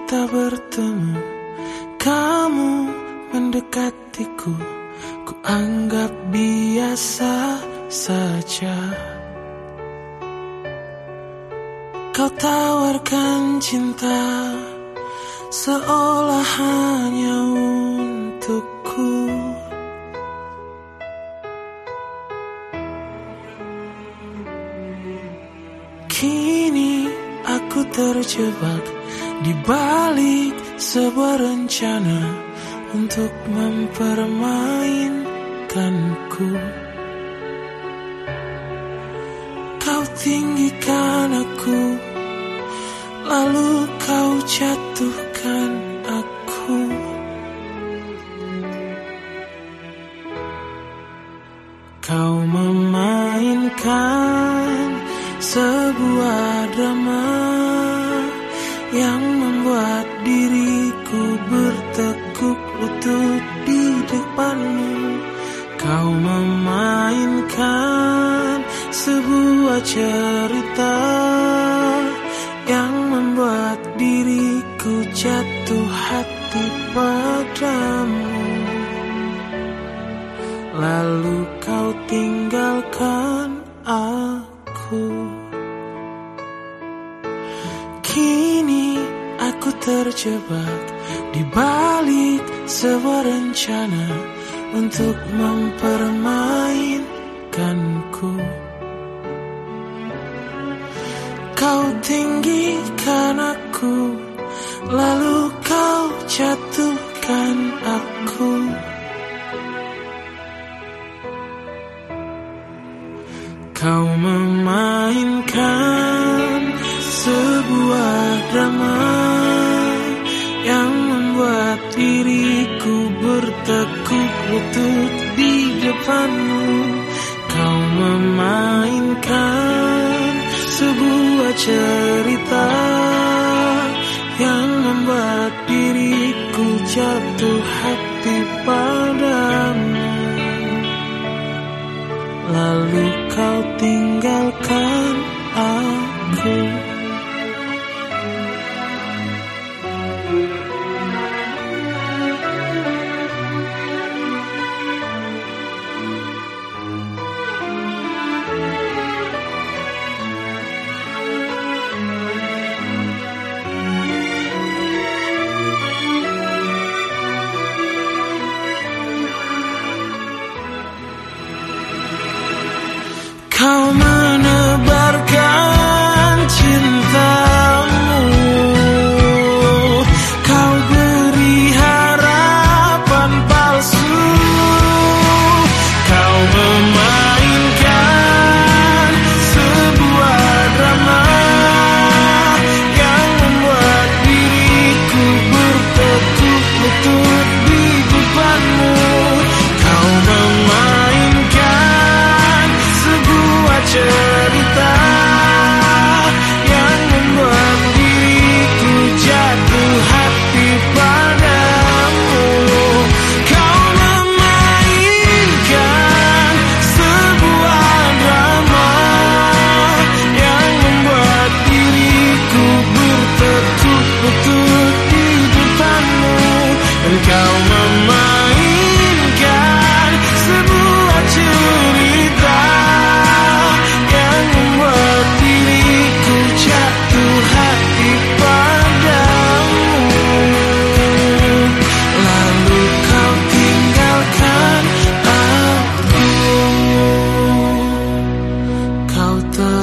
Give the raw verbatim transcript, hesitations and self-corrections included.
kita bertemu, kamu mendekatiku, ku anggap biasa saja. Kau tawarkan cinta seolah hanya untukku. Kini aku terjebak di balik sebuah rencana untuk mempermainkanku. Kau tinggikan aku, lalu kau jatuhkan aku. Kau memainkan sebuah drama yang membuat diriku bertekuk lutut di depanmu. Kau memainkan sebuah cerita yang membuat diriku jatuh hati padamu. Lalu kau tinggalkan aku. Kini aku terjebak di balik sebuah rencana untuk mempermainkanku. Kau tinggikan aku, lalu kau jatuhkan aku. Kau memainkan sebuah drama yang membuat diriku bertekuk lutut di depanmu. Kau memainkan sebuah cerita yang membuat diriku jatuh hati padamu. Lalu kau tinggalkan aku. Kau menebarkan cintamu, kau beri harapan palsu, kau memainkan sebuah drama yang membuat diriku bertekuk lutut di depanmu. Kau memainkan sebuah cerita yang membuat diriku jatuh hati padamu. Kau memainkan sebuah drama yang membuat diriku bertekuk lutut di depanmu. Dan kau memainkan sebuah cerita yang membuat diriku jatuh hati padamu. Lalu kau tinggalkan aku. Kau ter